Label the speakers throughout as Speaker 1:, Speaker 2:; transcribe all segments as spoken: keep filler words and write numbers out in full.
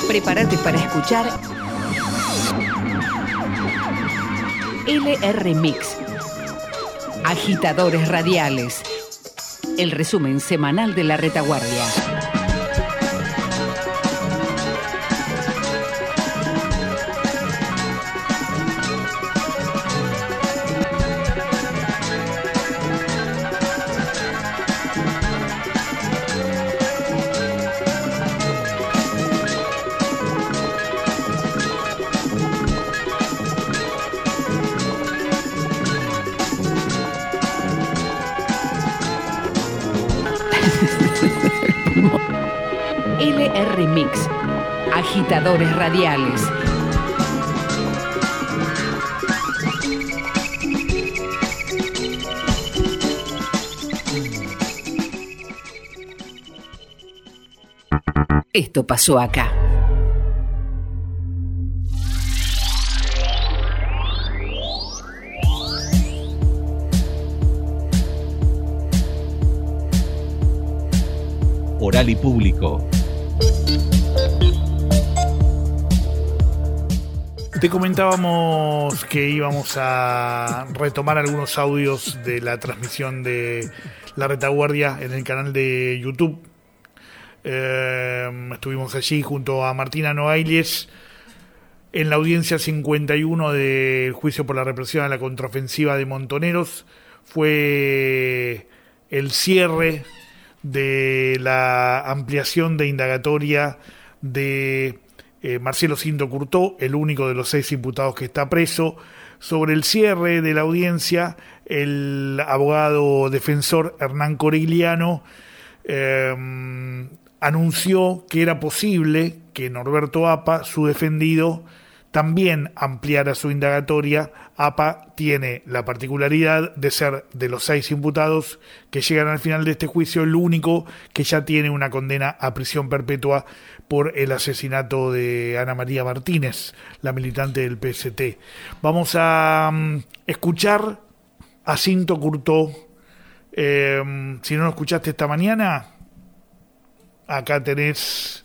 Speaker 1: Prepárate para escuchar L R Mix, Agitadores Radiales, el resumen semanal de La Retaguardia. L R Mix, Agitadores Radiales. Esto pasó acá.
Speaker 2: Oral y público.
Speaker 3: Te comentábamos que íbamos a retomar algunos audios de la transmisión de La Retaguardia en el canal de YouTube. Eh, estuvimos allí junto a Martina Noailles en la audiencia cincuenta y uno del juicio por la represión a la contraofensiva de Montoneros. Fue el cierre de la ampliación de indagatoria de eh, Marcelo Cinto Curtó, el único de los seis imputados que está preso. Sobre el cierre de la audiencia, el abogado defensor Hernán Corigliano eh, anunció que era posible que Norberto Apa, su defendido, también ampliara su indagatoria. Apa tiene la particularidad de ser de los seis imputados que llegan al final de este juicio el único que ya tiene una condena a prisión perpetua por el asesinato de Ana María Martínez, la militante del P S T. Vamos a um, escuchar a Cinto Curtó. Eh, si no lo escuchaste esta mañana, acá tenés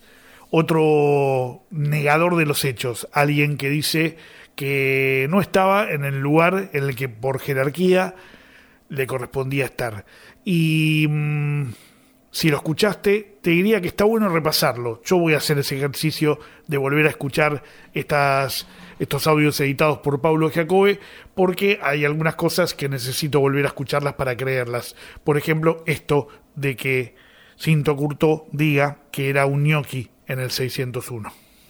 Speaker 3: otro negador de los hechos, alguien que dice que no estaba en el lugar en el que por jerarquía le correspondía estar. Y mmm, si lo escuchaste, te diría que está bueno repasarlo. Yo voy a hacer ese ejercicio de volver a escuchar estas, estos audios editados por Paulo Giacobbe, porque hay algunas cosas que necesito volver a escucharlas para creerlas. Por ejemplo, esto de que Cinto Curtó diga que era un ñoqui en el seiscientos uno.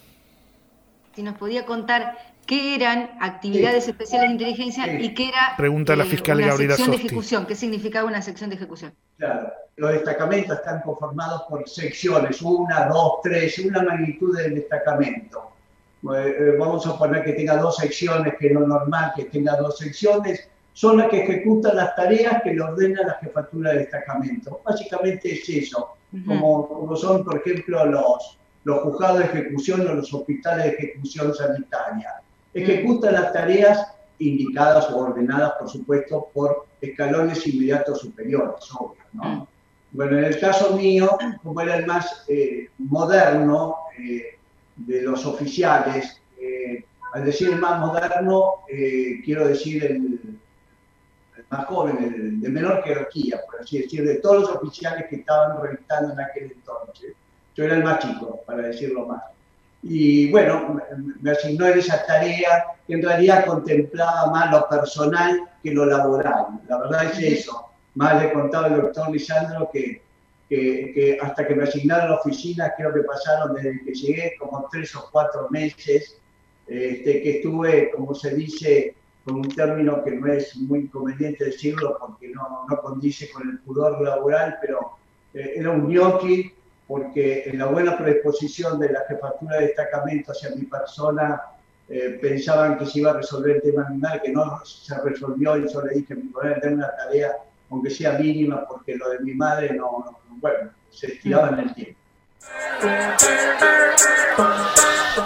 Speaker 4: Si nos podía contar qué eran actividades sí. especiales de inteligencia sí. y qué era
Speaker 3: Pregunta a la fiscal
Speaker 4: eh, una
Speaker 3: Gabriela
Speaker 4: sección
Speaker 3: Sosti.
Speaker 4: de ejecución, qué significaba una sección de ejecución.
Speaker 5: Claro, los destacamentos están conformados por secciones, una, dos, tres, una magnitud del destacamento. Eh, vamos a poner que tenga dos secciones, que es lo normal que tenga dos secciones, son las que ejecutan las tareas que le ordena la jefatura de destacamento. Básicamente es eso, uh-huh. como, como son, por ejemplo, los, los juzgados de ejecución o los hospitales de ejecución sanitaria. Ejecutan las tareas indicadas o ordenadas, por supuesto, por escalones inmediatos superiores, obvio, ¿no? Uh-huh. Bueno, en el caso mío, como era el más eh, moderno eh, de los oficiales, eh, al decir el más moderno, eh, quiero decir el más joven, el de menor jerarquía, por así decir, de todos los oficiales que estaban revistando en aquel entonces. Yo era el más chico, para decirlo más. Y bueno, me asignó en esa tarea que en realidad contemplaba más lo personal que lo laboral. La verdad es eso. Más le contaba el doctor Lisandro que, que, que hasta que me asignaron a la oficina, creo que pasaron desde que llegué como tres o cuatro meses, este, que estuve, como se dice, con un término que no es muy conveniente decirlo porque no, no condice con el pudor laboral, pero eh, era un ñoqui, porque en la buena predisposición de la jefatura de destacamento hacia mi persona eh, pensaban que se iba a resolver el tema animal, que no se resolvió, y yo le dije, me voy a tener una tarea, aunque sea mínima, porque lo de mi madre no, no bueno, se estiraba en el tiempo.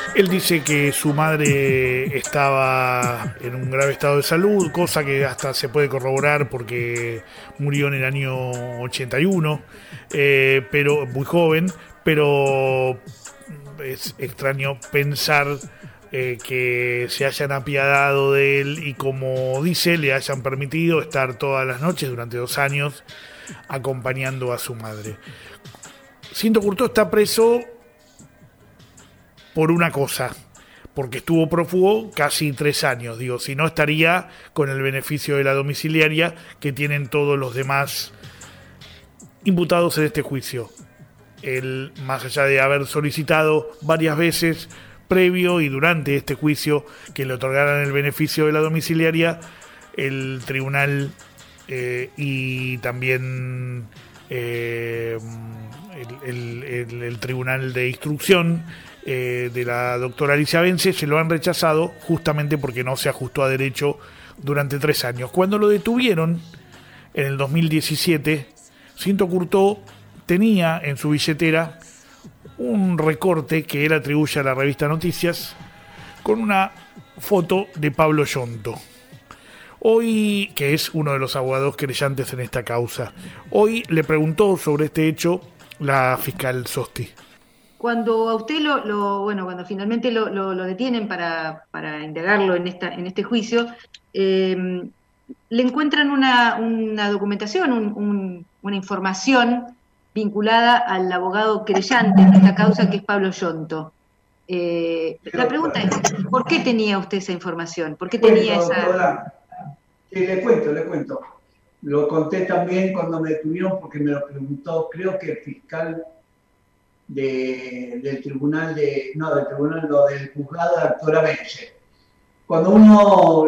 Speaker 3: Él dice que su madre estaba en un grave estado de salud, cosa que hasta se puede corroborar porque murió en el año ochenta y uno, eh, pero muy joven, pero es extraño pensar eh, que se hayan apiadado de él y, como dice, le hayan permitido estar todas las noches durante dos años acompañando a su madre. Cinto Curtó está preso por una cosa, porque estuvo prófugo casi tres años, digo, si no estaría con el beneficio de la domiciliaria que tienen todos los demás imputados en este juicio. Él, más allá de haber solicitado varias veces previo y durante este juicio que le otorgaran el beneficio de la domiciliaria, el tribunal eh, y también eh, el, el, el, el tribunal de instrucción eh, de la doctora Alicia Vence se lo han rechazado justamente porque no se ajustó a derecho durante tres años. Cuando lo detuvieron en el dos mil diecisiete, Cinto Curtó tenía en su billetera un recorte que él atribuye a la revista Noticias con una foto de Pablo Yonto, hoy, que es uno de los abogados querellantes en esta causa. Hoy le preguntó sobre este hecho la fiscal Sosti.
Speaker 4: Cuando a usted lo, lo bueno, cuando finalmente lo, lo, lo detienen para, para indagarlo en esta, en este juicio, eh, le encuentran una, una documentación, un, un, una información vinculada al abogado querellante en esta causa, que es Pablo Yonto. Eh, la pregunta es, ¿por qué tenía usted esa información? ¿Por qué tenía
Speaker 5: bueno,
Speaker 4: esa...?
Speaker 5: Hola. Sí, le cuento, le cuento. Lo conté también cuando me detuvieron porque me lo preguntó, creo que el fiscal de, del tribunal de... No, del tribunal, no, del juzgado de la doctora Vence. Cuando uno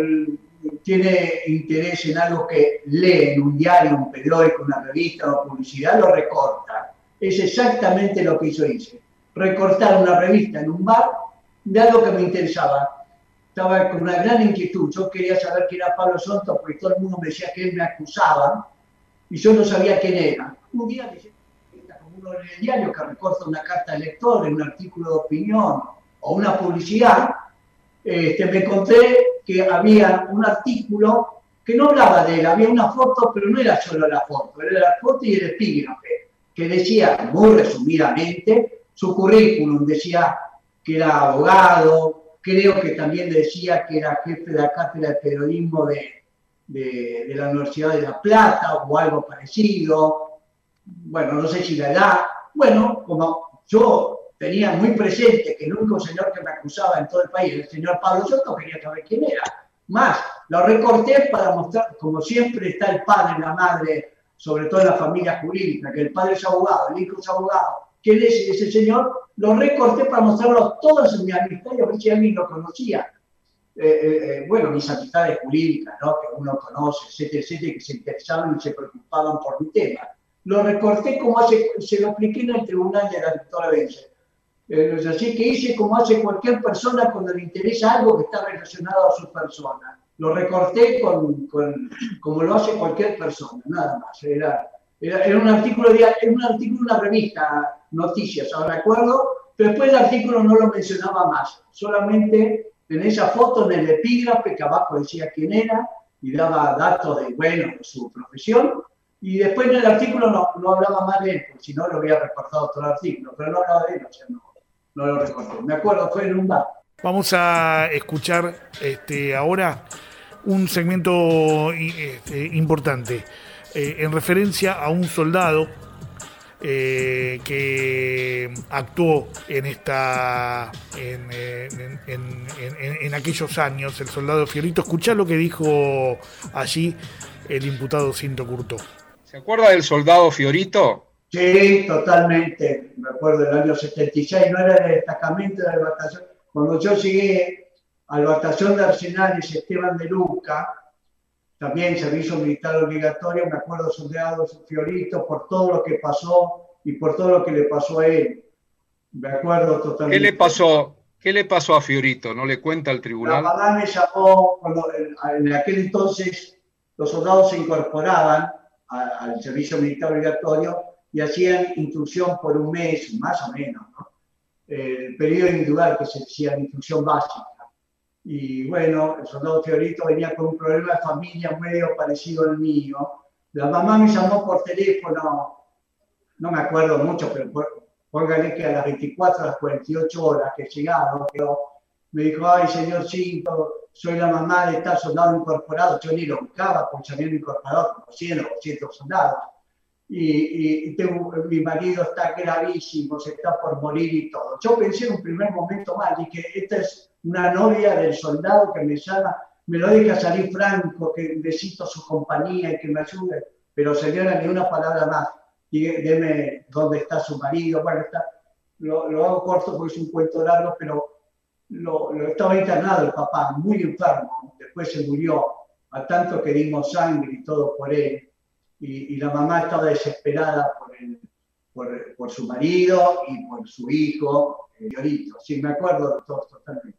Speaker 5: tiene interés en algo que lee en un diario, un periódico, una revista o publicidad, lo recorta. Es exactamente lo que hizo hice. Recortar una revista en un bar de algo que me interesaba. Estaba con una gran inquietud. Yo quería saber quién era Pablo Yonto porque todo el mundo me decía que él me acusaba y yo no sabía quién era. Un día me decía, como uno en el diario que recorta una carta de lector, en un artículo de opinión o una publicidad, este, me encontré que había un artículo que no hablaba de él, había una foto, pero no era solo la foto, era la foto y el epígrafe, que decía, muy resumidamente, su currículum, decía que era abogado, creo que también decía que era jefe de la cátedra de periodismo de, de, de la Universidad de La Plata o algo parecido, bueno, no sé si la edad, bueno, como yo tenía muy presente que el único señor que me acusaba en todo el país era el señor Pablo Yonto, quería saber quién era. Más, lo recorté para mostrar, como siempre está el padre y la madre, sobre todo en la familia jurídica, que el padre es abogado, el hijo es abogado, que él es ese señor, lo recorté para mostrarlo a todos en mi amistad y a ver si alguien lo conocía. Eh, eh, bueno, mis amistades jurídicas, ¿no? Que uno conoce, etcétera, etcétera, que se interesaban y se preocupaban por mi tema. Lo recorté como hace, se lo expliqué en el tribunal de la doctora Vence. Eh, así que hice como hace cualquier persona cuando le interesa algo que está relacionado a su persona. Lo recorté con, con, como lo hace cualquier persona, nada más. Era, era, era un artículo de era un artículo de una revista, Noticias, ahora recuerdo, pero después el artículo no lo mencionaba más. Solamente en esa foto, en el epígrafe, que abajo decía quién era y daba datos de, bueno, de su profesión. Y después en el artículo no, no hablaba más de él, porque si no lo había recortado todo el artículo, pero no hablaba de él, o sea, no. No lo recuerdo. Me acuerdo, fue en un bar.
Speaker 3: Vamos a escuchar este, ahora un segmento este, importante eh, en referencia a un soldado eh, que actuó en esta en, en, en, en, en aquellos años, el soldado Fiorito. Escuchá lo que dijo allí el imputado Cinto Curtó.
Speaker 2: ¿Se acuerda del soldado Fiorito?
Speaker 5: Sí, totalmente. Me acuerdo del año setenta y seis, no era el destacamento de la batallón. Cuando yo llegué al batallón de Arsenales Esteban de Luca, también servicio militar obligatorio, me acuerdo soldado Fiorito por todo lo que pasó y por todo lo que le pasó a él. Me acuerdo totalmente.
Speaker 2: ¿Qué le pasó, qué le pasó a Fiorito? ¿No le cuenta al tribunal?
Speaker 5: La mamá me llamó, cuando en aquel entonces los soldados se incorporaban al servicio militar obligatorio y hacían instrucción por un mes, más o menos, ¿no? el periodo individual que se decía de instrucción básica. Y bueno, el soldado Fiorito venía con un problema de familia medio parecido al mío. La mamá me llamó por teléfono, no me acuerdo mucho, pero póngale que a las veinticuatro, a las cuarenta y ocho horas que llegaba, me dijo, ay, señor Cinto, soy la mamá de tal soldado incorporado. Yo ni lo buscaba porque se habían incorporado como cien o doscientos soldados. Y, y, y tengo, mi marido está gravísimo, se está por morir y todo. Yo pensé en un primer momento mal, dije, esta es una novia del soldado que me llama, me lo deja salir franco, que necesito su compañía y que me ayude. Pero señora, ni una palabra más. Dime dónde está su marido. Bueno, está, lo, lo hago corto porque es un cuento largo, pero lo, lo estaba internado el papá, muy enfermo. Después se murió, a tanto que dimos sangre y todo por él. Y, y la mamá estaba desesperada por, el, por, por su marido y por su hijo, Fiorito. Sí, me acuerdo de todo totalmente.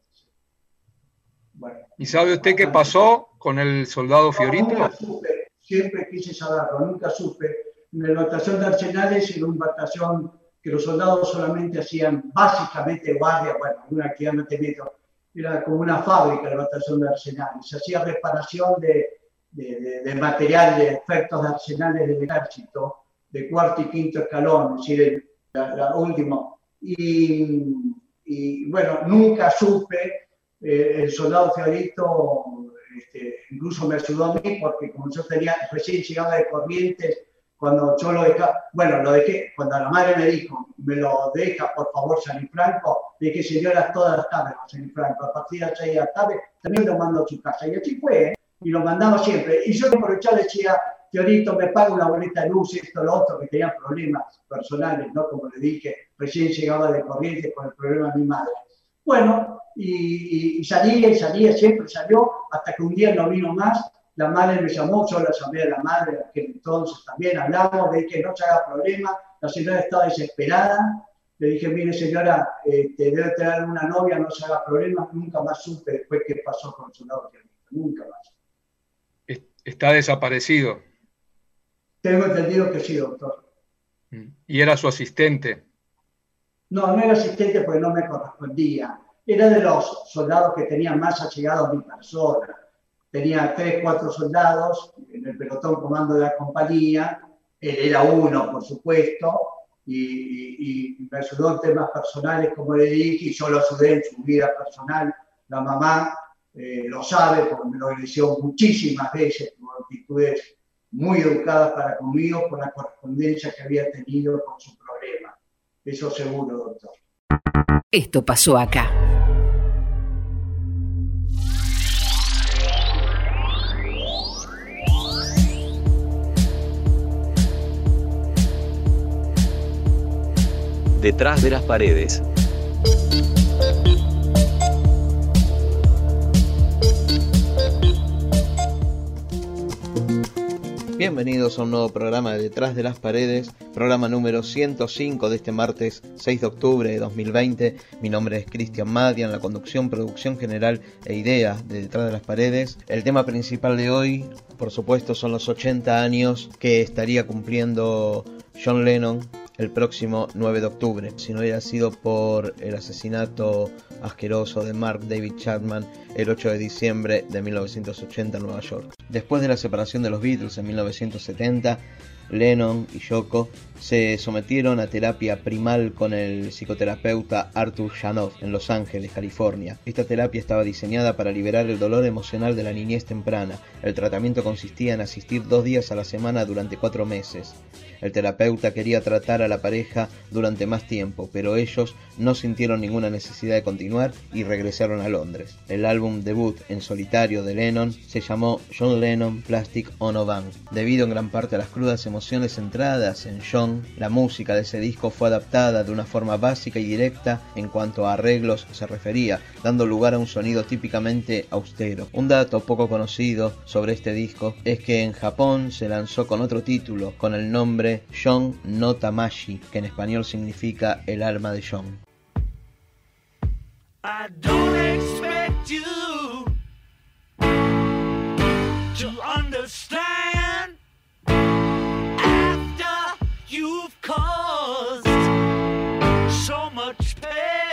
Speaker 5: Bueno,
Speaker 2: ¿Y sabe usted qué pasó con el soldado Fiorito?
Speaker 5: No, nunca supe, siempre quise saberlo, nunca supe. En la batación de Arsenales era una batación que los soldados solamente hacían básicamente guardia, bueno, una actividad no te meto, era como una fábrica la batación de Arsenales. Se hacía reparación de De, de, de material, de efectos de arsenales del ejército, de cuarto y quinto escalón, es decir, el la, la último. Y, y bueno, nunca supe, eh, el soldado Fiorito este, incluso me ayudó a mí porque como yo tenía, recién llegaba de Corrientes, cuando yo lo dejaba, bueno, lo dejé, cuando la madre me dijo, me lo deja por favor San Franco, le dije, señora, todas las tardes San Franco, a partir de las seis de la tarde, también lo mando a su casa. Y así fue, ¿eh? Y lo mandaba siempre. Y yo aprovechaba y decía, Fiorito, me paga una boleta de luz, esto, lo otro, que tenía problemas personales, ¿no? Como le dije, recién llegaba de Corrientes con el problema de mi madre. Bueno, y, y, y salía y salía, siempre salió, hasta que un día no vino más, la madre me llamó, yo la llamé a la madre, en aquel entonces también hablamos, de que no se haga problema, la señora estaba desesperada, le dije, mire señora, este, debe tener una novia, no se haga problema, nunca más supe después qué pasó con su novia, nunca más.
Speaker 2: Está desaparecido.
Speaker 5: Tengo entendido que sí, doctor.
Speaker 2: ¿Y era su asistente?
Speaker 5: No, no era asistente porque no me correspondía. Era de los soldados que tenían más allegados a mi persona. Tenía tres, cuatro soldados en el pelotón comando de la compañía. Él era uno, por supuesto, y, y, y me ayudó en temas personales, como le dije, y yo lo ayudé en su vida personal. La mamá Eh, lo sabe porque me lo agradeció muchísimas veces por actitudes muy educadas para conmigo, por la correspondencia que había tenido con su problema. Eso seguro, doctor.
Speaker 1: Esto pasó acá.
Speaker 6: Detrás de las paredes. Bienvenidos a un nuevo programa de Detrás de las Paredes, programa número ciento cinco de este martes seis de octubre de dos mil veinte. Mi nombre es Cristian Madian, la conducción, producción general e idea de Detrás de las Paredes. El tema principal de hoy, por supuesto, son los ochenta años que estaría cumpliendo John Lennon el próximo nueve de octubre. Si no hubiera sido por el asesinato asqueroso de Mark David Chapman el ocho de diciembre de mil novecientos ochenta en Nueva York. Después de la separación de los Beatles en mil novecientos setenta, Lennon y Yoko se sometieron a terapia primal con el psicoterapeuta Arthur Janov en Los Ángeles, California. Esta terapia estaba diseñada para liberar el dolor emocional de la niñez temprana. El tratamiento consistía en asistir dos días a la semana durante cuatro meses. El terapeuta quería tratar a la pareja durante más tiempo, pero ellos no sintieron ninguna necesidad de continuar y regresaron a Londres. El álbum debut en solitario de Lennon se llamó John Lennon Plastic Ono Band. Debido en gran parte a las crudas emociones centradas en John, la música de ese disco fue adaptada de una forma básica y directa en cuanto a arreglos se refería, dando lugar a un sonido típicamente austero. Un dato poco conocido sobre este disco es que en Japón se lanzó con otro título, con el nombre John no Tamashi, que en español significa el alma de John.
Speaker 7: I don't expect you to understand after you've caused so much pain.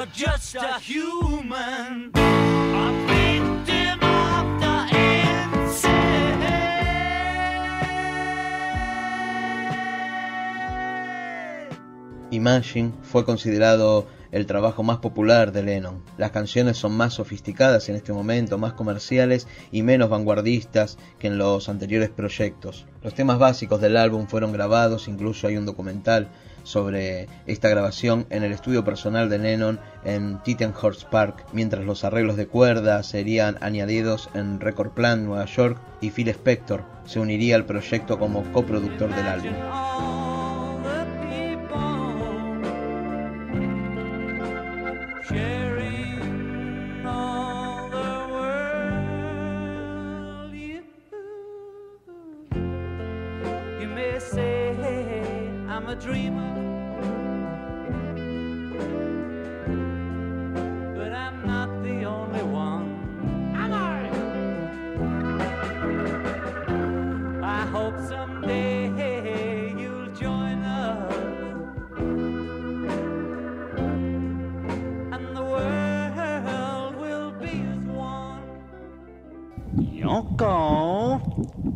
Speaker 7: you're just a human, a victim of the insane.
Speaker 6: Imagine fue considerado el trabajo más popular de Lennon. Las canciones son más sofisticadas en este momento, más comerciales y menos vanguardistas que en los anteriores proyectos. Los temas básicos del álbum fueron grabados, incluso hay un documental sobre esta grabación en el estudio personal de Lennon en Tittenhurst Park, mientras los arreglos de cuerda serían añadidos en Record Plant, Nueva York, y Phil Spector se uniría al proyecto como coproductor del álbum.
Speaker 7: Sharing all the world, you, you may say I'm a dreamer, but I'm not the only one. Am I? I hope someday you'll join us. Yoko.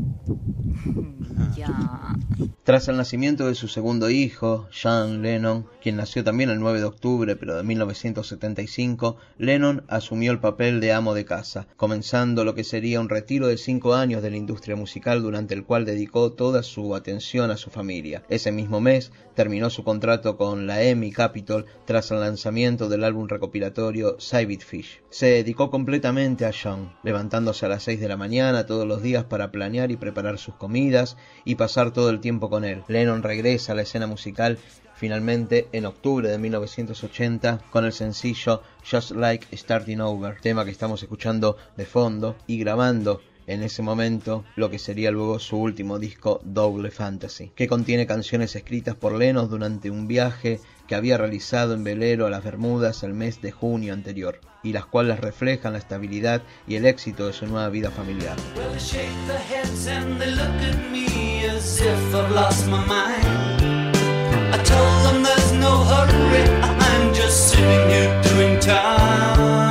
Speaker 1: Ya.
Speaker 6: Tras el nacimiento de su segundo hijo, John Lennon, quien nació también el nueve de octubre pero de mil novecientos setenta y cinco, Lennon asumió el papel de amo de casa, comenzando lo que sería un retiro de cinco años de la industria musical durante el cual dedicó toda su atención a su familia. Ese mismo mes terminó su contrato con la E M I Capitol tras el lanzamiento del álbum recopilatorio Save It Fish. Se dedicó completamente a John, levantándose a las seis de la mañana todos los días para planear y preparar sus comidas y pasar todo el tiempo con él. Lennon regresa a la escena musical finalmente en octubre de mil novecientos ochenta con el sencillo Just Like Starting Over, tema que estamos escuchando de fondo, y grabando en ese momento lo que sería luego su último disco, Double Fantasy, que contiene canciones escritas por Lennon durante un viaje que había realizado en velero a las Bermudas el mes de junio anterior, y las cuales reflejan la estabilidad y el éxito de su nueva vida familiar.
Speaker 7: Well, they shake their heads and they look at me as if I've lost my mind. I told them there's no hurry, I'm just sitting here doing time.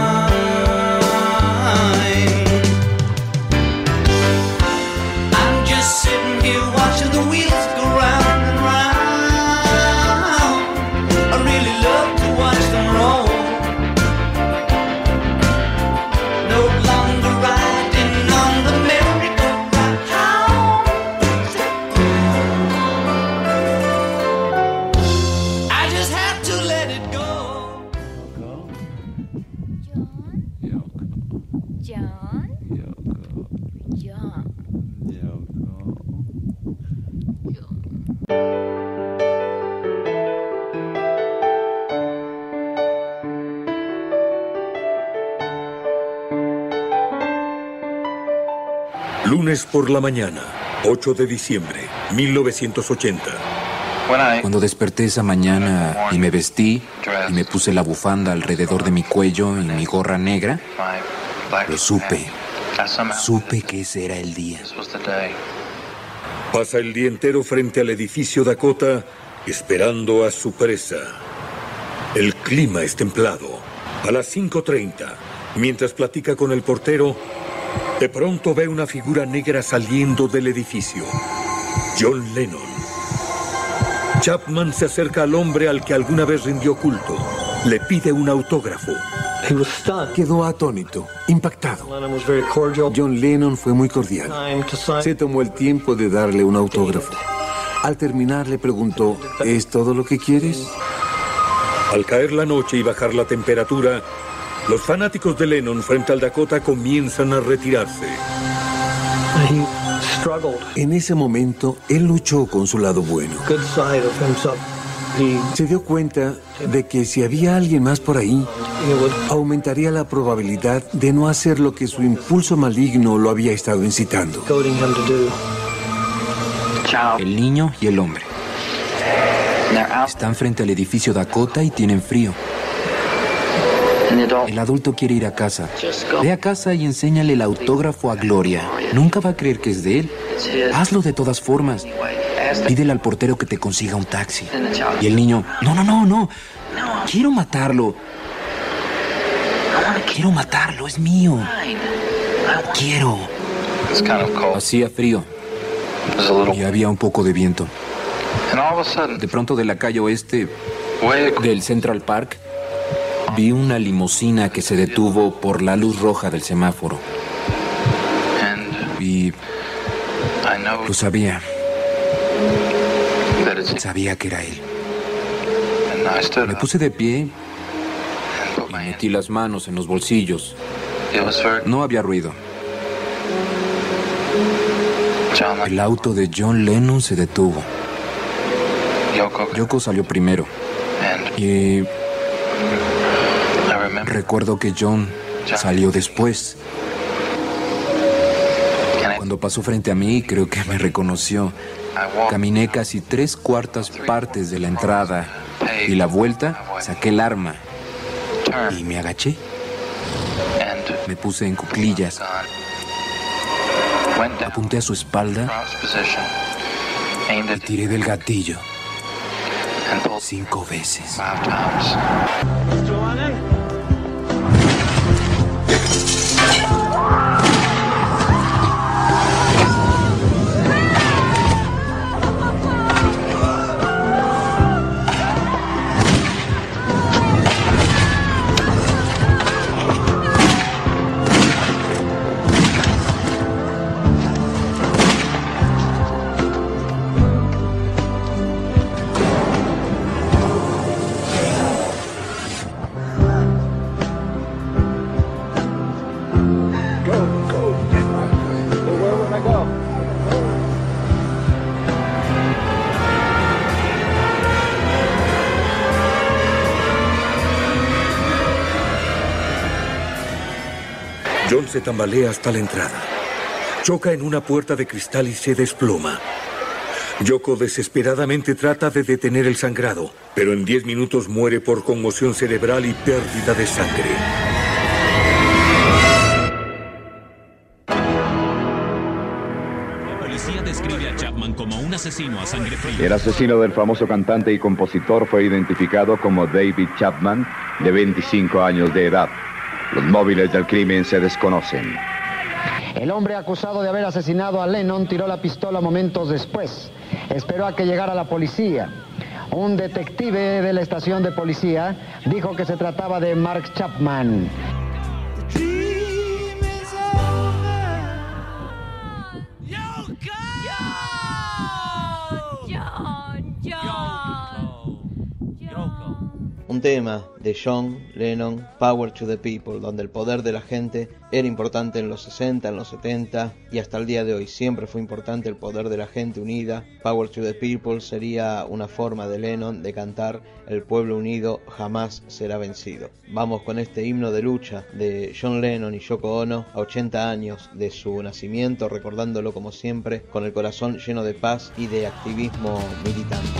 Speaker 7: I'm just sitting here watching the wheels go round and round. I really love to watch them roll. No longer riding on the merry-go-round. I just have to let it go.
Speaker 8: John? John?
Speaker 9: Lunes por la mañana, ocho de diciembre, mil novecientos ochenta.
Speaker 10: Cuando desperté esa mañana y me vestí y me puse la bufanda alrededor de mi cuello y mi gorra negra, lo supe. Supe que ese era el día.
Speaker 9: Pasa el día entero frente al edificio Dakota esperando a su presa. El clima es templado. A las cinco treinta, mientras platica con el portero, de pronto ve una figura negra saliendo del edificio. John Lennon. Chapman se acerca al hombre al que alguna vez rindió culto. Le pide un autógrafo.
Speaker 11: Quedó atónito, impactado. John Lennon fue muy cordial. Se tomó el tiempo de darle un autógrafo. Al terminar le preguntó, ¿es todo lo que quieres?
Speaker 9: Al caer la noche y bajar la temperatura, los fanáticos de Lennon frente al Dakota comienzan a retirarse.
Speaker 11: En ese momento, él luchó con su lado bueno. Se dio cuenta de que si había alguien más por ahí, aumentaría la probabilidad de no hacer lo que su impulso maligno lo había estado incitando.
Speaker 10: El niño y el hombre están frente al edificio Dakota y tienen frío. El adulto quiere ir a casa. Ve a casa y enséñale el autógrafo a Gloria. Nunca va a creer que es de él. Hazlo de todas formas. Pídele al portero que te consiga un taxi. Y el niño, no, no, no, no. Quiero matarlo. Quiero matarlo, es mío. Quiero. Hacía frío. Y había un poco de viento. De pronto, de la calle oeste del Central Park, vi una limusina que se detuvo por la luz roja del semáforo. Y lo sabía. Sabía que era él. Me puse de pie y metí las manos en los bolsillos. No había ruido. El auto de John Lennon se detuvo. Yoko salió primero. Y recuerdo que John salió después. Cuando pasó frente a mí, creo que me reconoció. Caminé casi tres cuartas partes de la entrada y la vuelta, saqué el arma y me agaché. Me puse en cuclillas. Apunté a su espalda y tiré del gatillo cinco veces.
Speaker 9: John se tambalea hasta la entrada. Choca en una puerta de cristal y se desploma. Yoko desesperadamente trata de detener el sangrado, pero en diez minutos muere por conmoción cerebral y pérdida de sangre.
Speaker 12: La policía describe a Chapman como un asesino a sangre fría.
Speaker 13: El asesino del famoso cantante y compositor fue identificado como David Chapman, de veinticinco años de edad. Los móviles del crimen se desconocen.
Speaker 14: El hombre acusado de haber asesinado a Lennon tiró la pistola momentos después. Esperó a que llegara la policía. Un detective de la estación de policía dijo que se trataba de Mark Chapman.
Speaker 6: Un tema de John Lennon, Power to the People, donde el poder de la gente era importante en los sesenta, en los setenta y hasta el día de hoy. Siempre fue importante el poder de la gente unida. Power to the People sería una forma de Lennon de cantar el pueblo unido jamás será vencido. Vamos con este himno de lucha de John Lennon y Yoko Ono a ochenta años de su nacimiento, recordándolo como siempre con el corazón lleno de paz y de activismo militante.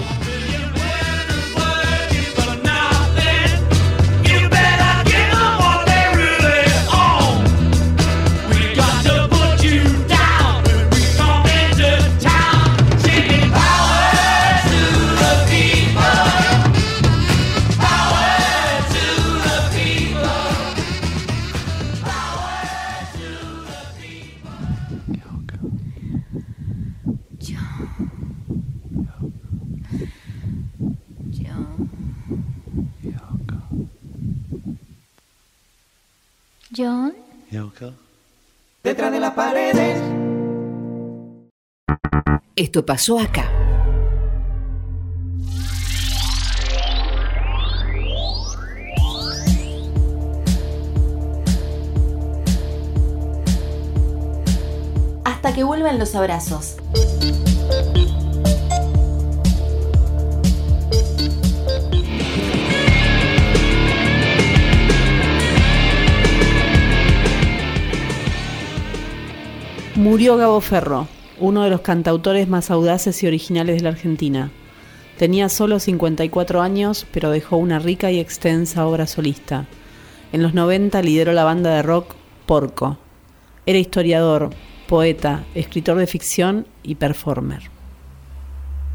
Speaker 8: John.
Speaker 15: Yoko.
Speaker 7: Detrás de las paredes.
Speaker 1: Esto pasó acá.
Speaker 16: Hasta que vuelvan los abrazos.
Speaker 17: Murió Gabo Ferro, uno de los cantautores más audaces y originales de la Argentina. Tenía solo cincuenta y cuatro años, pero dejó una rica y extensa obra solista. En los noventa lideró la banda de rock Porco. Era historiador, poeta, escritor de ficción y performer.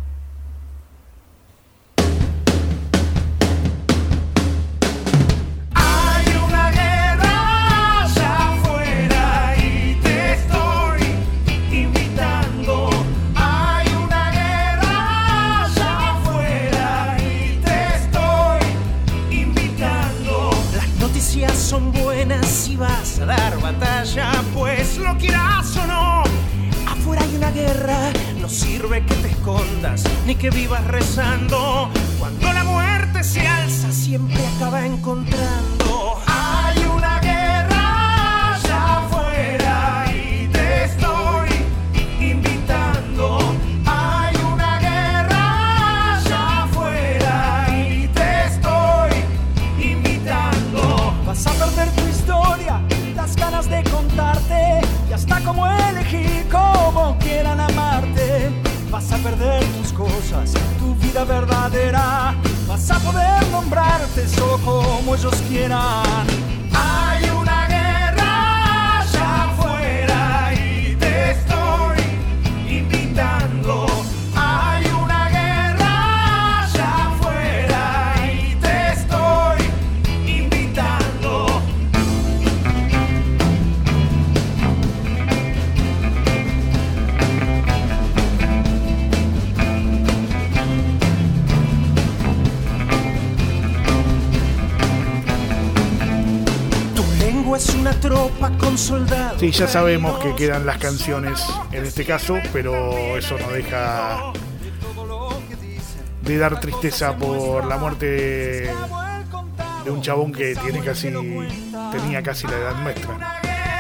Speaker 15: noticias son buenas y vas a dar batalla, pues lo quieras o no. Afuera hay una guerra, no sirve que te escondas ni que vivas rezando. Cuando la muerte se alza, siempre acaba encontrando. Hay una guerra allá afuera y te estoy invitando. Hay una guerra allá afuera y te estoy invitando. Vas a perder tu historia, las ganas de contarte y hasta cómo elegir cómo quieran amarte. Vas a perder tus cosas, tu vida verdadera. Vas a poder nombrarte solo como ellos quieran. Hay una guerra allá afuera y te estoy invitando. Hay una guerra allá afuera y te estoy invitando. Es una tropa con soldados.
Speaker 3: Sí, ya sabemos que quedan las canciones en este caso, pero eso no deja de dar tristeza por la muerte de un chabón que tiene casi tenía casi la edad nuestra.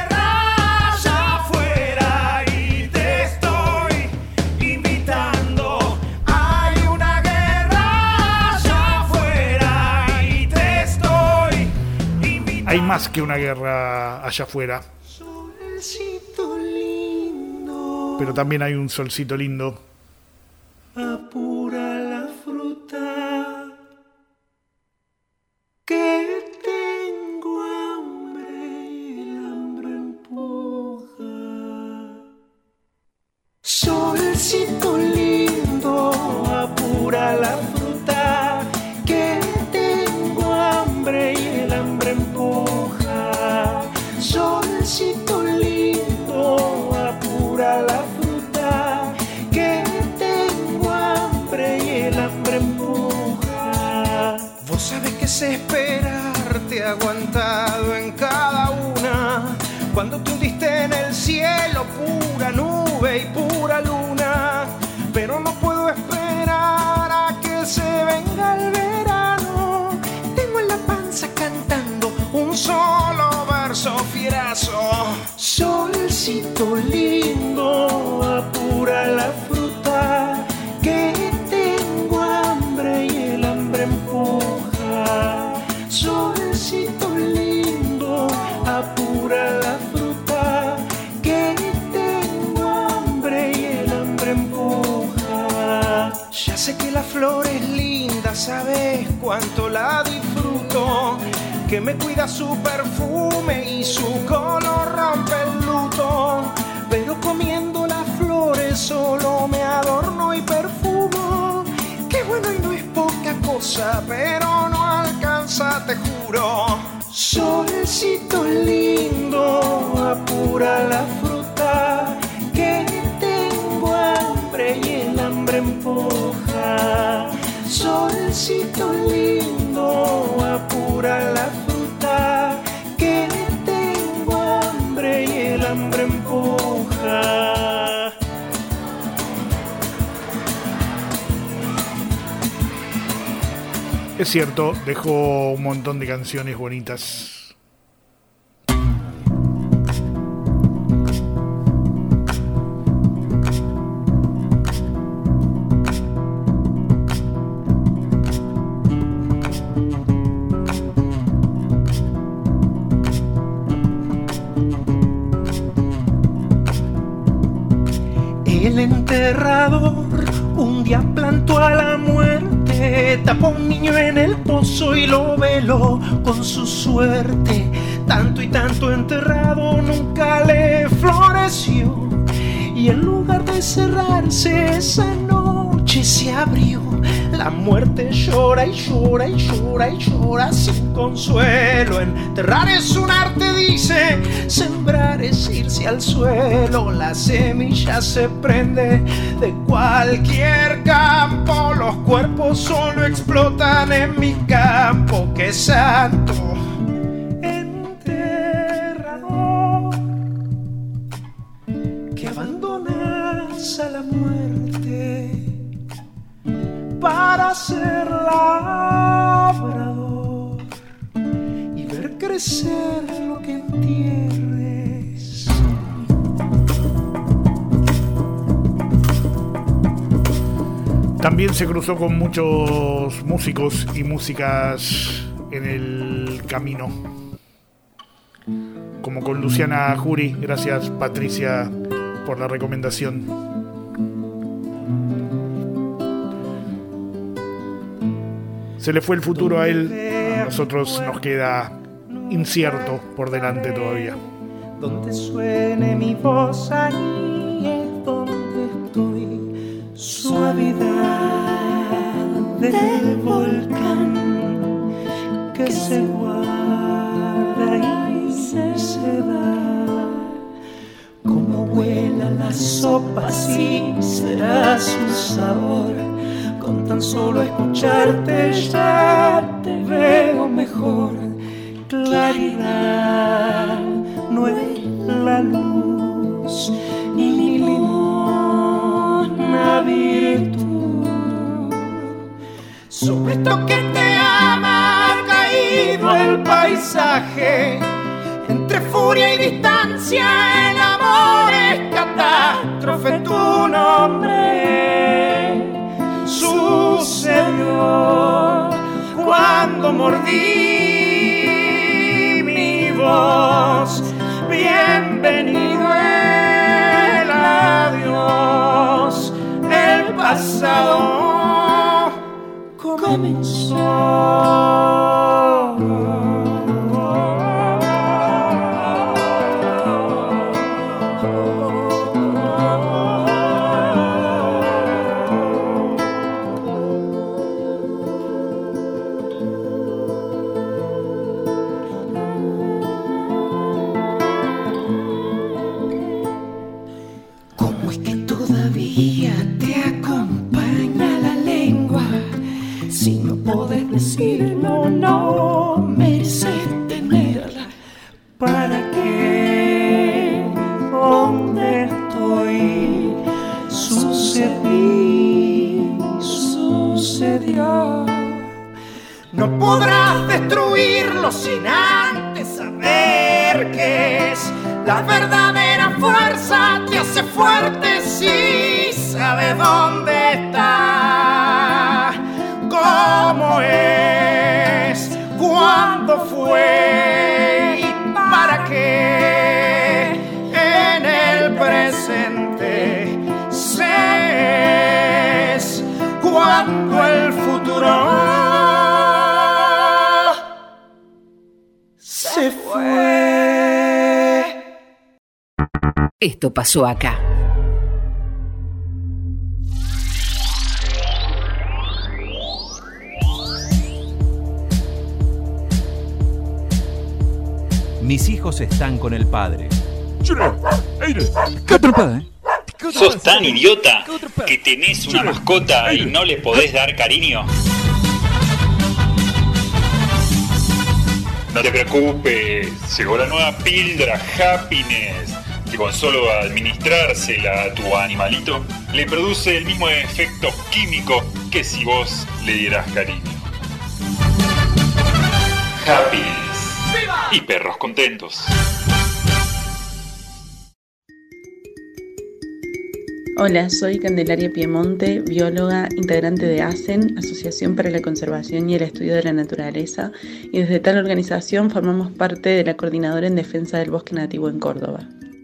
Speaker 3: Hay más que una guerra allá afuera. Pero también hay un solcito lindo.
Speaker 15: Apura la fruta, que tengo hambre y el hambre empuja. Solcito lindo, apura la fruta, que tengo hambre y el hambre empuja. Solcito lindo, apura la fruta, que tengo hambre y el hambre empuja. Vos sabés que sé esperarte aguantado en cada una. Cuando te hundiste en el cielo, pura nube y pura luna. Pero no puedo esperar a que se venga el verano. Tengo en la panza cantando un solo verso fierazo. Solcito lindo, apura la fruta, que tengo hambre y el hambre empuja. Solcito lindo, apura la fruta, que tengo hambre y el hambre empuja. Ya sé que la flor es linda, sabes cuánto la disfruto, que me cuida su perfume y su color rompe el luto. Pero comiendo las flores solo me adorno y perfumo. Qué bueno y no es poca cosa, pero no alcanza, te juro. Solcito lindo, apura la fruta, que tengo hambre y el hambre empuja. Solcito lindo, apura la fruta, que tengo hambre y el hambre empuja.
Speaker 3: Es cierto, dejó un montón de canciones bonitas.
Speaker 15: El enterrador un día plantó a la muerte, tapó a un niño en el pozo y lo veló con su suerte. Tanto y tanto enterrado nunca le floreció, y en lugar de cerrarse esa noche se abrió. La muerte llora y llora y llora y llora sin consuelo. Enterrar es un arte, dice, sembrar es irse al suelo. La semilla se prende de cualquier campo, los cuerpos solo explotan en mi campo. ¡Qué santo! ser labrador y ver crecer lo que entierres.
Speaker 3: También se cruzó con muchos músicos y músicas en el camino, como con Luciana Jury. Gracias, Patricia, por la recomendación. Se le fue el futuro a él, a nosotros nos queda incierto por delante todavía.
Speaker 15: Donde suene mi voz, ahí es donde estoy. Suavidad del volcán que se guarda y se da. Como vuela la sopa, así será su sabor. Con tan solo escucharte ya te veo mejor. Claridad no es la luz ni ninguna virtud. Sobre esto que te ama ha caído el paisaje. Entre furia y distancia el amor es catástrofe. Tu nombre sucedió cuando mordí mi voz. Bienvenido el adiós. El pasado comenzó. Podés decirlo, no mereces tenerla. ¿Para qué? ¿Dónde estoy? Sucedí, sucedió. No podrás destruirlo sin antes saber qué es. La verdadera fuerza te hace fuerte si sabes dónde está. ¿Cómo es? ¿Cuándo fue? ¿Y para qué? En el presente se es cuando el futuro se fue.
Speaker 1: Esto pasó acá.
Speaker 12: Mis hijos están con el padre.
Speaker 10: ¿Qué atrapada, eh?
Speaker 16: ¿Sos tan idiota que tenés una mascota y no le podés dar cariño? No te preocupes, llegó la nueva píldora Happiness, que con solo administrársela a tu animalito, le produce el mismo efecto químico que si vos le dieras cariño. Happiness. Y perros contentos.
Speaker 18: Hola, soy Candelaria Piemonte, bióloga, integrante de ASEN, Asociación para la Conservación y el Estudio de la Naturaleza, y desde tal organización formamos parte de la Coordinadora en Defensa del Bosque Nativo en Córdoba.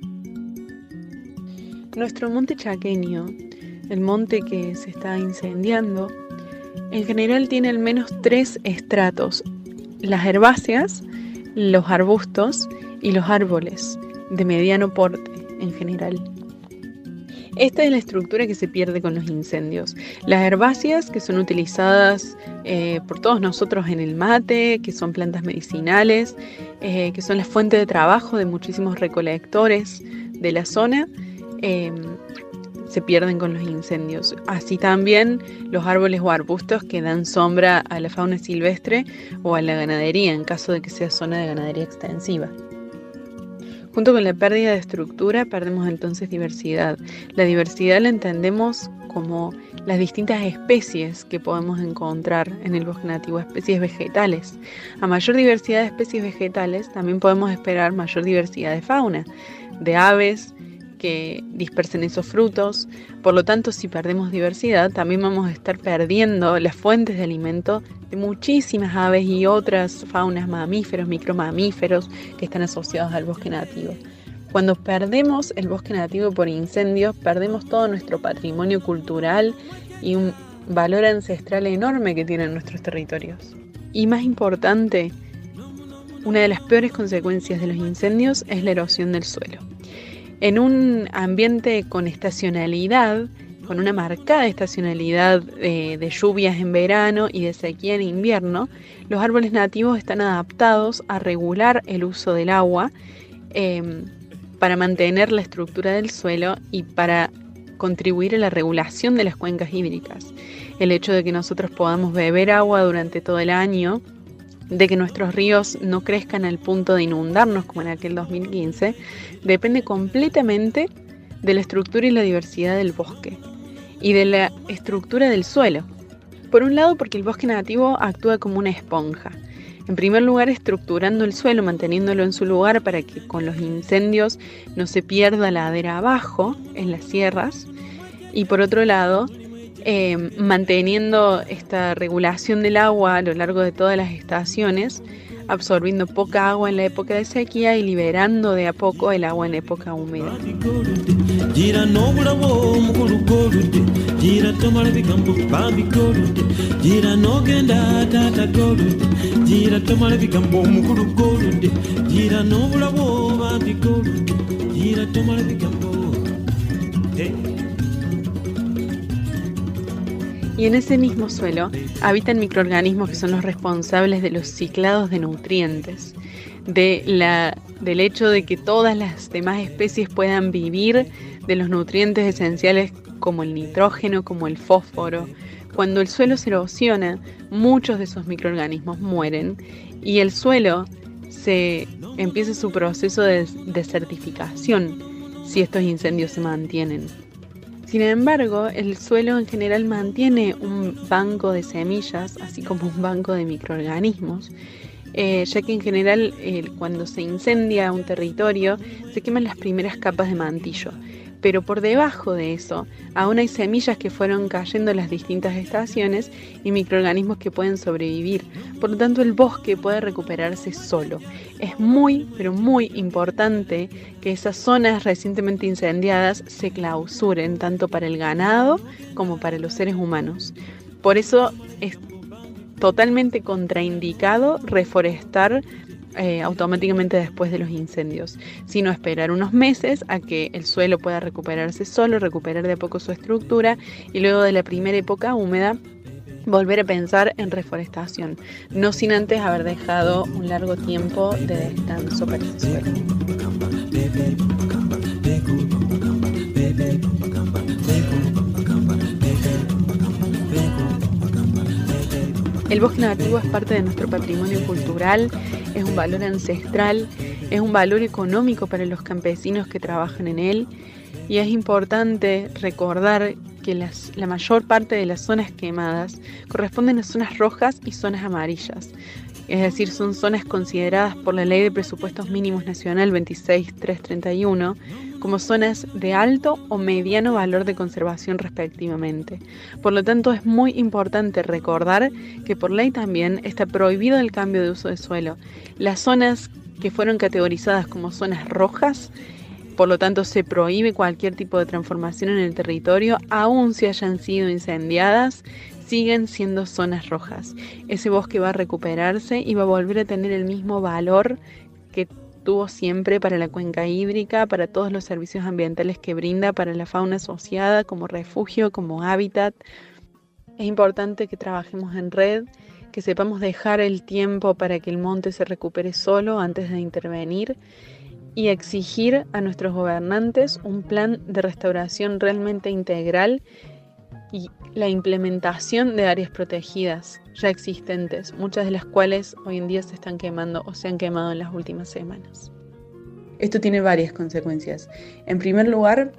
Speaker 18: Nuestro monte chaqueño, el monte que se está incendiando, en general tiene al menos tres estratos: las herbáceas, los arbustos y los árboles, de mediano porte en general. Esta es la estructura que se pierde con los incendios. Las herbáceas, que son utilizadas eh, por todos nosotros en el mate, que son plantas medicinales, eh, que son la fuente de trabajo de muchísimos recolectores de la zona, eh, se pierden con los incendios. Así también los árboles o arbustos que dan sombra a la fauna silvestre o a la ganadería, en caso de que sea zona de ganadería extensiva. Junto con la pérdida de estructura, perdemos entonces diversidad. La diversidad la entendemos como las distintas especies que podemos encontrar en el bosque nativo, especies vegetales. A mayor diversidad de especies vegetales, también podemos esperar mayor diversidad de fauna, de aves que dispersen esos frutos. Por lo tanto, si perdemos diversidad, también vamos a estar perdiendo las fuentes de alimento de muchísimas aves y otras faunas, mamíferos, micromamíferos que están asociados al bosque nativo. Cuando perdemos el bosque nativo por incendios, perdemos todo nuestro patrimonio cultural y un valor ancestral enorme que tienen nuestros territorios. Y más importante, una de las peores consecuencias de los incendios es la erosión del suelo. En un ambiente con estacionalidad, con una marcada estacionalidad de, de lluvias en verano y de sequía en invierno, los árboles nativos están adaptados a regular el uso del agua eh, para mantener la estructura del suelo y para contribuir a la regulación de las cuencas hídricas. El hecho de que nosotros podamos beber agua durante todo el año, de que nuestros ríos no crezcan al punto de inundarnos como en aquel dos mil quince, depende completamente de la estructura y la diversidad del bosque y de la estructura del suelo. Por un lado, porque el bosque nativo actúa como una esponja. En primer lugar, estructurando el suelo, manteniéndolo en su lugar para que con los incendios no se pierda ladera abajo en las sierras. Y por otro lado, Eh, manteniendo esta regulación del agua a lo largo de todas las estaciones, absorbiendo poca agua en la época de sequía y liberando de a poco el agua en época húmeda. Y en ese mismo suelo habitan microorganismos que son los responsables de los ciclados de nutrientes, de la, del hecho de que todas las demás especies puedan vivir de los nutrientes esenciales como el nitrógeno, como el fósforo. Cuando el suelo se erosiona, muchos de esos microorganismos mueren y el suelo se empieza su proceso de desertificación si estos incendios se mantienen. Sin embargo, el suelo en general mantiene un banco de semillas, así como un banco de microorganismos, eh, ya que en general eh, cuando se incendia un territorio se queman las primeras capas de mantillo, pero por debajo de eso aún hay semillas que fueron cayendo en las distintas estaciones y microorganismos que pueden sobrevivir. Por lo tanto, el bosque puede recuperarse solo. Es muy, pero muy importante que esas zonas recientemente incendiadas se clausuren, tanto para el ganado como para los seres humanos. Por eso es totalmente contraindicado reforestar eh, automáticamente después de los incendios, sino esperar unos meses a que el suelo pueda recuperarse solo, recuperar de a poco su estructura y luego de la primera época húmeda volver a pensar en reforestación, no sin antes haber dejado un largo tiempo de descanso para ese suelo. El bosque nativo es parte de nuestro patrimonio cultural, es un valor ancestral, es un valor económico para los campesinos que trabajan en él y es importante recordar que las, la mayor parte de las zonas quemadas corresponden a zonas rojas y zonas amarillas, es decir, son zonas consideradas por la Ley de Presupuestos Mínimos Nacional veintiséis mil trescientos treinta y uno como zonas de alto o mediano valor de conservación respectivamente. Por lo tanto, es muy importante recordar que por ley también está prohibido el cambio de uso de suelo. Las zonas que fueron categorizadas como zonas rojas, por lo tanto se prohíbe cualquier tipo de transformación en el territorio, aun si hayan sido incendiadas, siguen siendo zonas rojas. Ese bosque va a recuperarse y va a volver a tener el mismo valor que tuvo siempre para la cuenca hídrica, para todos los servicios ambientales que brinda, para la fauna asociada como refugio, como hábitat. Es importante que trabajemos en red, que sepamos dejar el tiempo para que el monte se recupere solo antes de intervenir y exigir a nuestros gobernantes un plan de restauración realmente integral y la implementación de áreas protegidas ya existentes, muchas de las cuales hoy en día se están quemando o se han quemado en las últimas semanas. Esto tiene varias consecuencias. En primer lugar,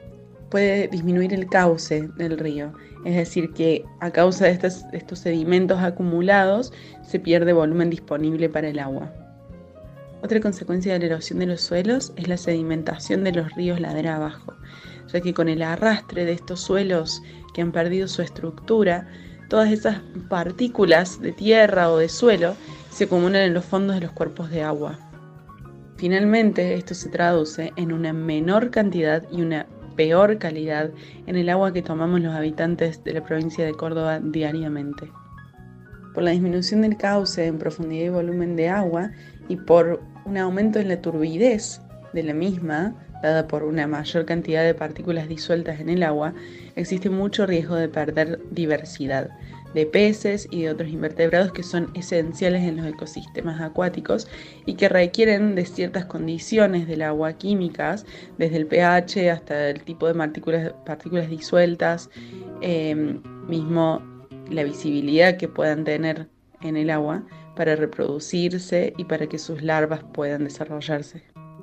Speaker 18: puede disminuir el cauce del río. Es decir, que a causa de estos, estos sedimentos acumulados se pierde volumen disponible para el agua. Otra consecuencia de la erosión de los suelos es la sedimentación de los ríos ladera abajo, ya que con el arrastre de estos suelos que han perdido su estructura, todas esas partículas de tierra o de suelo se acumulan en los fondos de los cuerpos de agua. Finalmente, esto se traduce en una menor cantidad y una peor calidad en el agua que tomamos los habitantes de la provincia de Córdoba diariamente. Por la disminución del cauce en profundidad y volumen de agua y por un aumento en la turbidez de la misma, dada por una mayor cantidad de partículas disueltas en el agua, existe mucho riesgo de perder diversidad de peces y de otros invertebrados que son esenciales en los ecosistemas acuáticos y que requieren de ciertas condiciones del agua químicas, desde el pH hasta el tipo de partículas, partículas disueltas, eh, mismo la visibilidad que puedan tener en el agua para reproducirse y para que sus larvas puedan desarrollarse.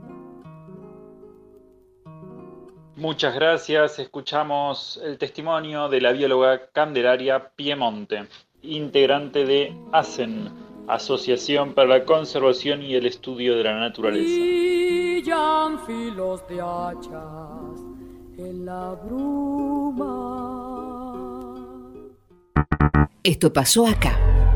Speaker 16: Muchas gracias. Escuchamos el testimonio de la bióloga Candelaria Piemonte, integrante de ASEN, Asociación para la Conservación y el Estudio de la Naturaleza.
Speaker 19: Brillan filos de hachas en la bruma.
Speaker 1: Esto pasó acá.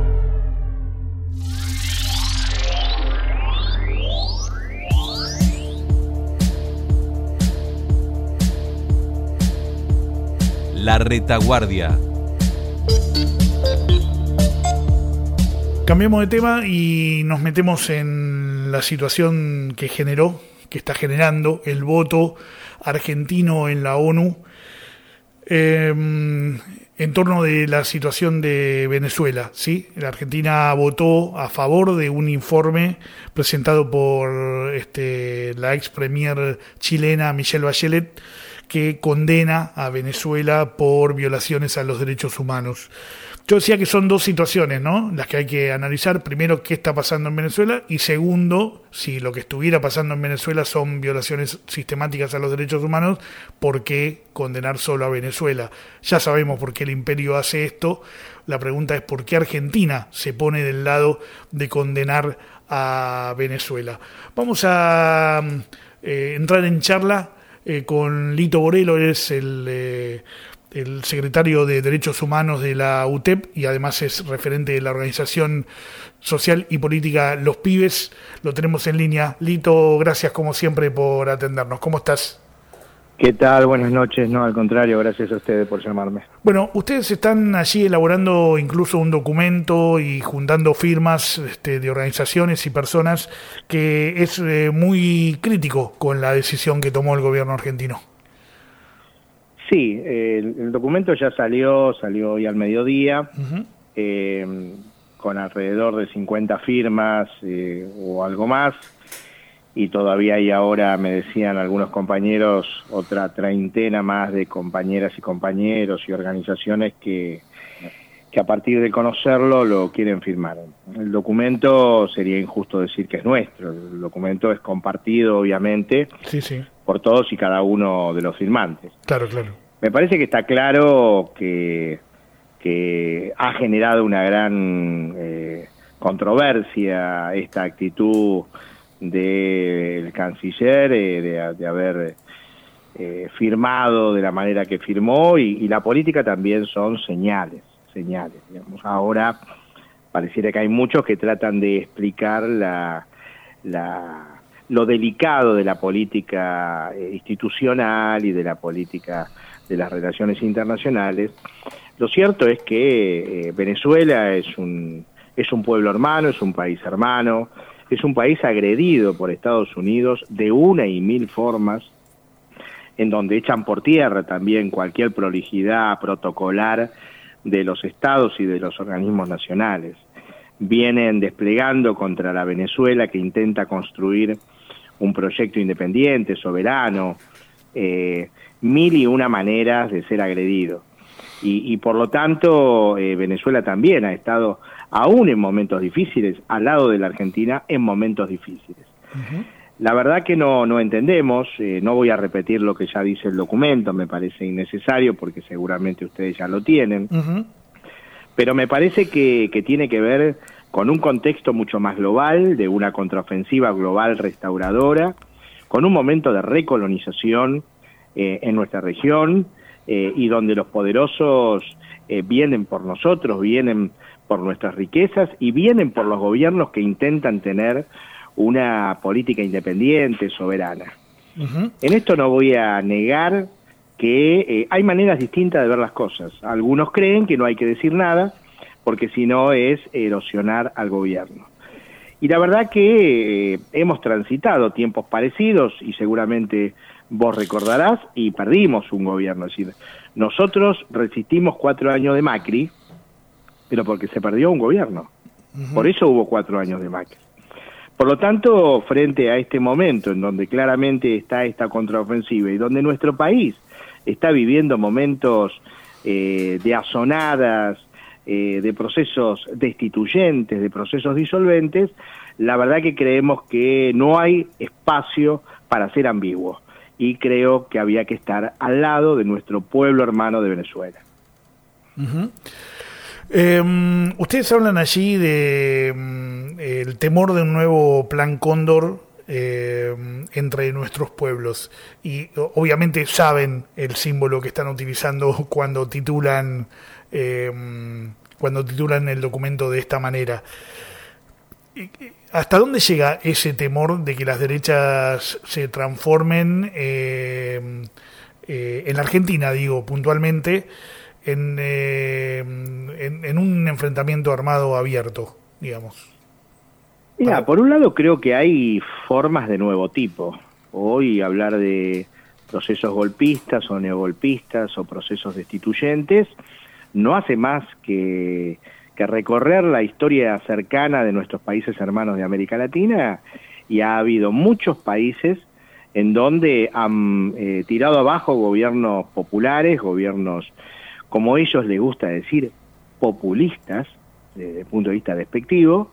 Speaker 20: La retaguardia.
Speaker 3: Cambiamos de tema y nos metemos en la situación que generó, que está generando el voto argentino en la ONU eh, en torno de la situación de Venezuela, ¿sí? La Argentina votó a favor de un informe presentado por este, la ex premier chilena Michelle Bachelet, que condena a Venezuela por violaciones a los derechos humanos. Yo decía que son dos situaciones, ¿no?, las que hay que analizar. Primero, qué está pasando en Venezuela, y segundo, si lo que estuviera pasando en Venezuela son violaciones sistemáticas a los derechos humanos, ¿por qué condenar solo a Venezuela? Ya sabemos por qué el imperio hace esto. La pregunta es por qué Argentina se pone del lado de condenar a Venezuela. Vamos a eh, entrar en charla Eh, con Lito Borelo. Es el, eh, el secretario de Derechos Humanos de la U T E P y además es referente de la organización social y política Los Pibes. Lo tenemos en línea. Lito, gracias como siempre por atendernos. ¿Cómo estás?
Speaker 21: ¿Qué tal? Buenas noches. No, al contrario, gracias a ustedes por llamarme.
Speaker 3: Bueno, ustedes están allí elaborando incluso un documento y juntando firmas este, de organizaciones y personas que es eh, muy crítico con la decisión que tomó el gobierno argentino.
Speaker 21: Sí, eh, el, el documento ya salió, salió hoy al mediodía, uh-huh. eh, con alrededor de cincuenta firmas eh, o algo más. Y todavía hay ahora, me decían algunos compañeros, otra treintena más de compañeras y compañeros y organizaciones que, que a partir de conocerlo lo quieren firmar. El documento, sería injusto decir que es nuestro, el documento es compartido obviamente
Speaker 3: sí, sí.
Speaker 21: por todos y cada uno de los firmantes.
Speaker 3: Claro, claro.
Speaker 21: Me parece que está claro que, que ha generado una gran eh, controversia esta actitud del canciller eh, de, de haber eh, firmado de la manera que firmó, y, y la política también son señales, señales. Digamos. Ahora pareciera que hay muchos que tratan de explicar la, la, lo delicado de la política institucional y de la política de las relaciones internacionales. Lo cierto es que eh, Venezuela es un, es un pueblo hermano, es un país hermano, es un país agredido por Estados Unidos de una y mil formas, en donde echan por tierra también cualquier prolijidad protocolar de los estados y de los organismos nacionales. Vienen desplegando contra la Venezuela, que intenta construir un proyecto independiente, soberano, eh, mil y una maneras de ser agredido. Y, y por lo tanto, eh, Venezuela también ha estado, aún en momentos difíciles, al lado de la Argentina en momentos difíciles. Uh-huh. La verdad que no, no entendemos, eh, no voy a repetir lo que ya dice el documento, me parece innecesario porque seguramente ustedes ya lo tienen,
Speaker 3: Uh-huh.
Speaker 21: pero me parece que, que tiene que ver con un contexto mucho más global, de una contraofensiva global restauradora, con un momento de recolonización eh, en nuestra región eh, y donde los poderosos eh, vienen por nosotros, vienen por nuestras riquezas y vienen por los gobiernos que intentan tener una política independiente, soberana.
Speaker 3: Uh-huh.
Speaker 21: En esto no voy a negar que eh, hay maneras distintas de ver las cosas. Algunos creen que no hay que decir nada, porque si no es erosionar al gobierno. Y la verdad que eh, hemos transitado tiempos parecidos, y seguramente vos recordarás, y perdimos un gobierno. Es decir, nosotros resistimos cuatro años de Macri, pero porque se perdió un gobierno.
Speaker 3: Uh-huh.
Speaker 21: Por eso hubo cuatro años de Macri. Por lo tanto, frente a este momento en donde claramente está esta contraofensiva y donde nuestro país está viviendo momentos eh, de azonadas, eh, de procesos destituyentes, de procesos disolventes, la verdad que creemos que no hay espacio para ser ambiguos y creo que había que estar al lado de nuestro pueblo hermano de Venezuela.
Speaker 3: Uh-huh. Eh, ustedes hablan allí de um, el temor de un nuevo plan Cóndor eh, entre nuestros pueblos y obviamente saben el símbolo que están utilizando cuando titulan eh, cuando titulan el documento de esta manera. ¿Hasta dónde llega ese temor de que las derechas se transformen eh, eh, en la Argentina, digo, puntualmente, en, eh, en, en un enfrentamiento armado abierto, digamos?
Speaker 21: Mira, por un lado creo que hay formas de nuevo tipo. Hoy hablar de procesos golpistas o neogolpistas o procesos destituyentes no hace más que, que recorrer la historia cercana de nuestros países hermanos de América Latina, y ha habido muchos países en donde han eh, tirado abajo gobiernos populares, gobiernos, como ellos les gusta decir, populistas, desde el punto de vista despectivo,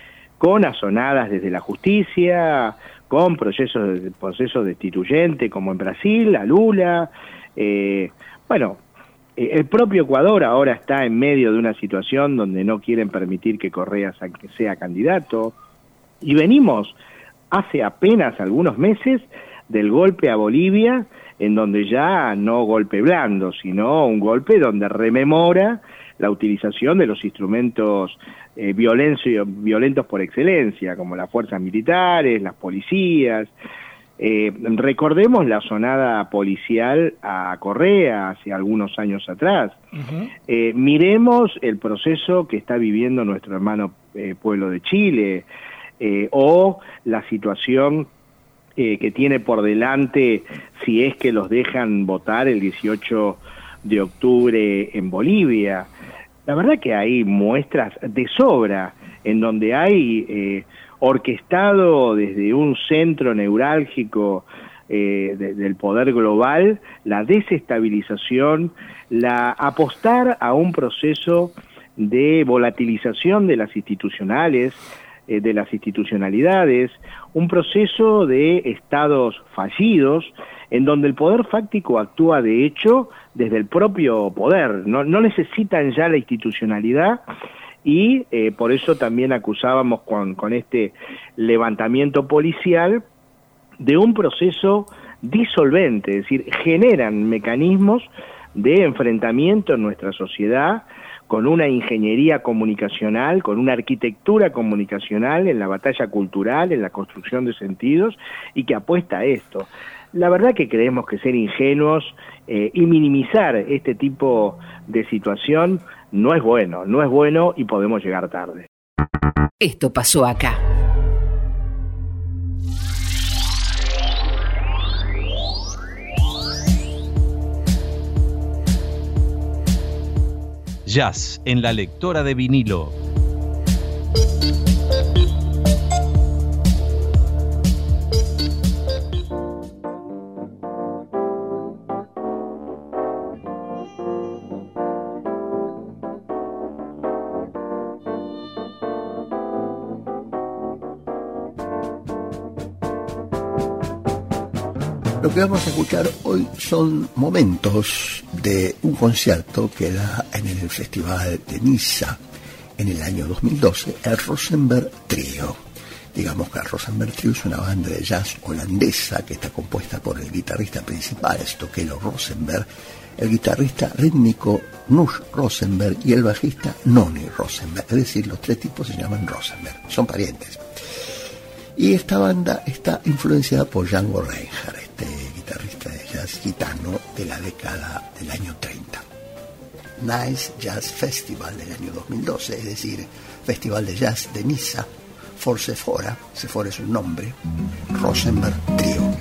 Speaker 21: con azonadas desde la justicia, con procesos, procesos destituyentes, como en Brasil, a Lula. Eh, bueno, eh, el propio Ecuador ahora está en medio de una situación donde no quieren permitir que Correa sea candidato. Y venimos hace apenas algunos meses del golpe a Bolivia, en donde ya no golpe blando, sino un golpe donde rememora la utilización de los instrumentos eh, violencio, violentos por excelencia, como las fuerzas militares, las policías. Eh, recordemos la sonada policial a Correa hace algunos años atrás. Uh-huh. Eh, miremos el proceso que está viviendo nuestro hermano eh, pueblo de Chile, eh, o la situación eh, que tiene por delante si es que los dejan votar el dieciocho de octubre en Bolivia. La verdad que hay muestras de sobra en donde hay eh, orquestado desde un centro neurálgico eh, de, del poder global la desestabilización, la apostar a un proceso de volatilización de las institucionales, eh, de las institucionalidades, un proceso de estados fallidos en donde el poder fáctico actúa de hecho desde el propio poder, no, no necesitan ya la institucionalidad, y eh, por eso también acusábamos con, con este levantamiento policial de un proceso disolvente, es decir, generan mecanismos de enfrentamiento en nuestra sociedad con una ingeniería comunicacional, con una arquitectura comunicacional en la batalla cultural, en la construcción de sentidos, y que apuesta a esto. La verdad que creemos que ser ingenuos eh, y minimizar este tipo de situación no es bueno, no es bueno y podemos llegar tarde.
Speaker 1: Esto pasó acá.
Speaker 20: Jazz en la lectora de vinilo.
Speaker 4: Lo que vamos a escuchar hoy son momentos de un concierto que da en el Festival de Niza en el año dos mil doce, el Rosenberg Trio. Digamos que el Rosenberg Trio es una banda de jazz holandesa que está compuesta por el guitarrista principal, Stokelo Rosenberg, el guitarrista rítmico Nush Rosenberg y el bajista Noni Rosenberg. Es decir, los tres tipos se llaman Rosenberg, son parientes. Y esta banda está influenciada por Django Reinhardt, este guitarrista de jazz gitano de la década del año treinta. Nice Jazz Festival del año dos mil doce, es decir, Festival de Jazz de Niza, for Sephora, Sephora es un nombre, Rosenberg Trio.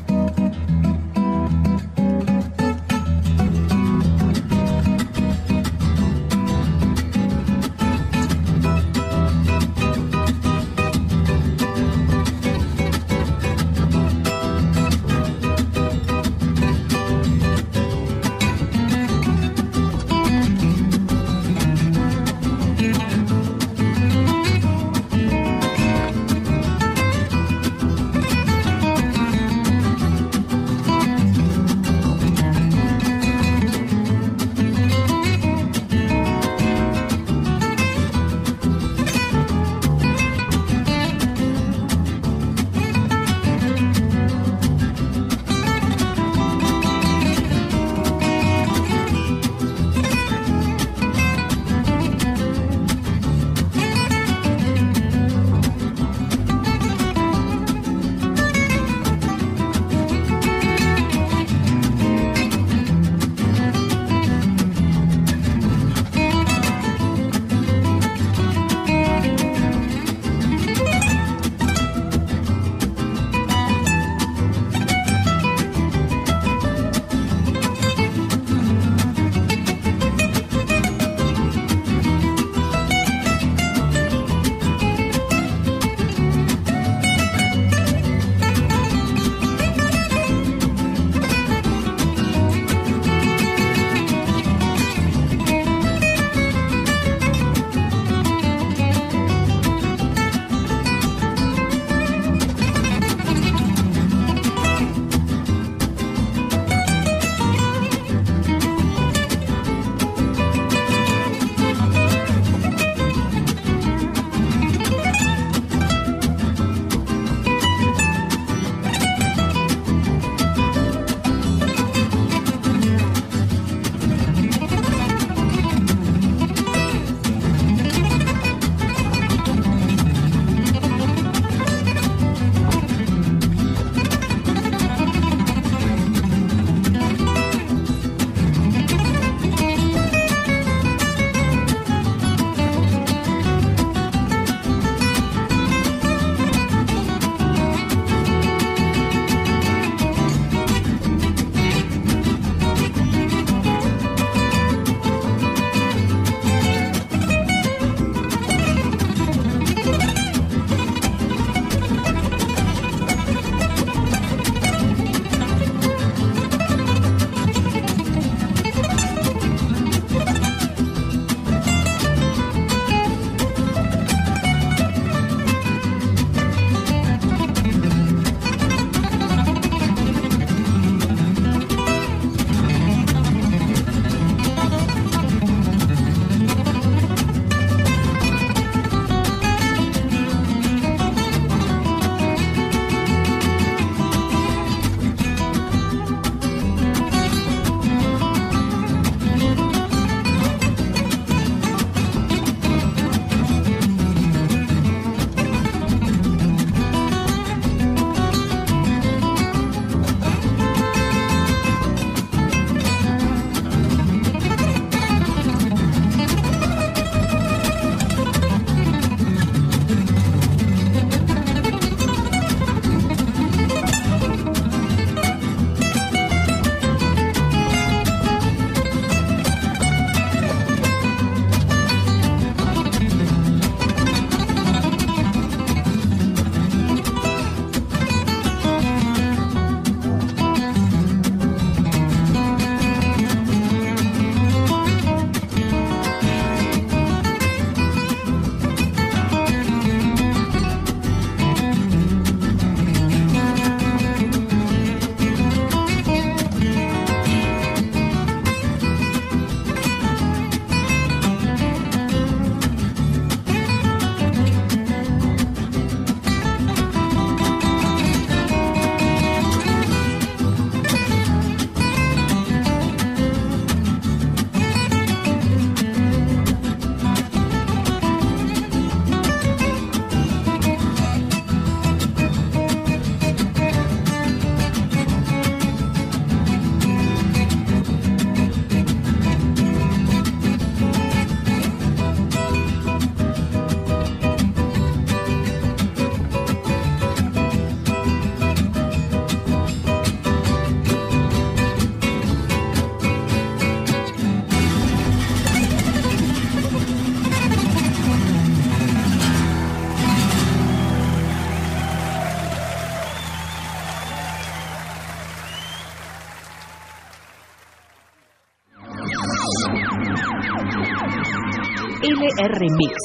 Speaker 1: L R Mix.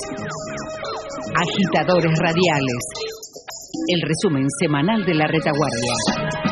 Speaker 1: Agitadores radiales. El resumen semanal de la retaguardia.